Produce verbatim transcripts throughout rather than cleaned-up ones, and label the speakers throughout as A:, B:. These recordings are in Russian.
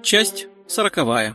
A: Часть сороковая.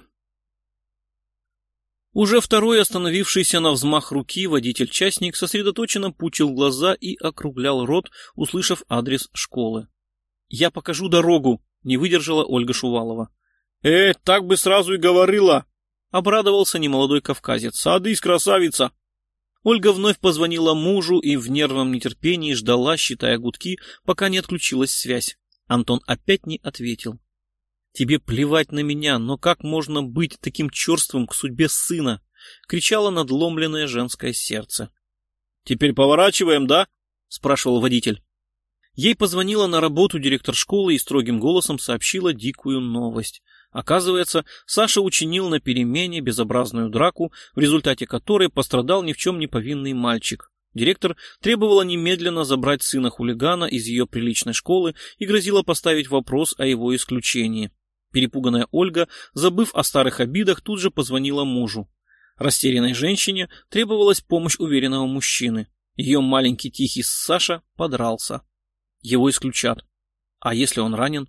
A: Уже второй остановившийся на взмах руки водитель-частник сосредоточенно пучил глаза и округлял рот, услышав адрес школы. «Я покажу дорогу», — не выдержала Ольга Шувалова. «Э, так бы сразу и говорила», — обрадовался немолодой кавказец. «Садись, красавица!» Ольга вновь позвонила мужу и в нервном нетерпении ждала, считая гудки, пока не отключилась связь. Антон опять не ответил. «Тебе плевать на меня, но как можно быть таким черствым к судьбе сына?» — кричало надломленное женское сердце. «Теперь поворачиваем, да?» — спрашивал водитель. Ей позвонила на работу директор школы и строгим голосом сообщила дикую новость. Оказывается, Саша учинил на перемене безобразную драку, в результате которой пострадал ни в чем не повинный мальчик. Директор требовала немедленно забрать сына хулигана из ее приличной школы и грозила поставить вопрос о его исключении. Перепуганная Ольга, забыв о старых обидах, тут же позвонила мужу. Растерянной женщине требовалась помощь уверенного мужчины. Ее маленький тихий Саша подрался. Его исключат. А если он ранен?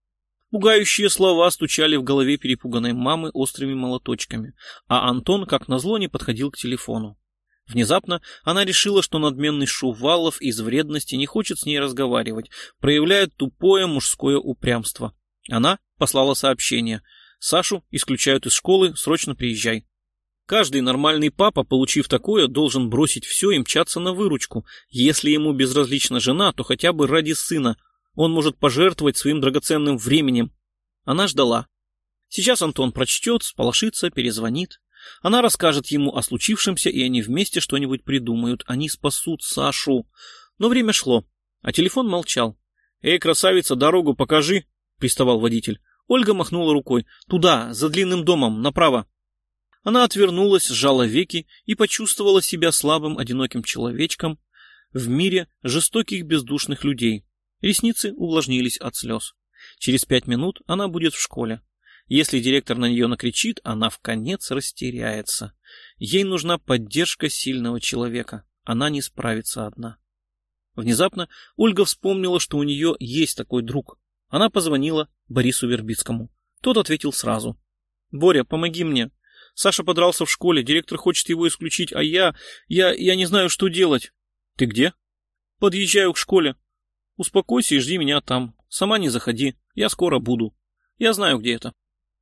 A: Пугающие слова стучали в голове перепуганной мамы острыми молоточками, а Антон, как назло, не подходил к телефону. Внезапно она решила, что надменный Шувалов из вредности не хочет с ней разговаривать, проявляет тупое мужское упрямство. Она послала сообщение: «Сашу исключают из школы, срочно приезжай». Каждый нормальный папа, получив такое, должен бросить все и мчаться на выручку. Если ему безразлична жена, то хотя бы ради сына. Он может пожертвовать своим драгоценным временем. Она ждала. Сейчас Антон прочтет, сполошится, перезвонит. Она расскажет ему о случившемся, и они вместе что-нибудь придумают. Они спасут Сашу. Но время шло, а телефон молчал. «Эй, красавица, дорогу покажи», — приставал водитель. Ольга махнула рукой. «Туда, за длинным домом, направо». Она отвернулась, сжала веки и почувствовала себя слабым, одиноким человечком в мире жестоких бездушных людей. Ресницы увлажнились от слез. Через пять минут она будет в школе. Если директор на нее накричит, она вконец растеряется. Ей нужна поддержка сильного человека. Она не справится одна. Внезапно Ольга вспомнила, что у нее есть такой друг. Она позвонила Борису Вербицкому. Тот ответил сразу. «Боря, помоги мне. Саша подрался в школе, директор хочет его исключить, а я... я... я не знаю, что делать». «Ты где?» «Подъезжаю к школе». «Успокойся и жди меня там. Сама не заходи. Я скоро буду. Я знаю, где это».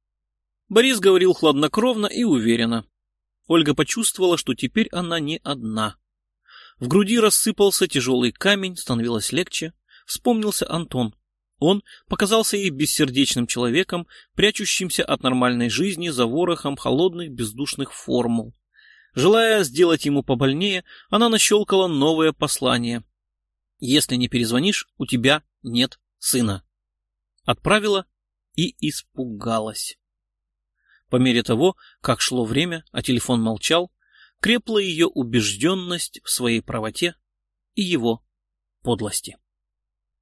A: Борис говорил хладнокровно и уверенно. Ольга почувствовала, что теперь она не одна. В груди рассыпался тяжелый камень, становилось легче. Вспомнился Антон. Он показался ей бессердечным человеком, прячущимся от нормальной жизни за ворохом холодных бездушных формул. Желая сделать ему побольнее, она нащелкала новое послание. «Если не перезвонишь, у тебя нет сына». Отправила и испугалась. По мере того, как шло время, а телефон молчал, крепла ее убежденность в своей правоте и его подлости.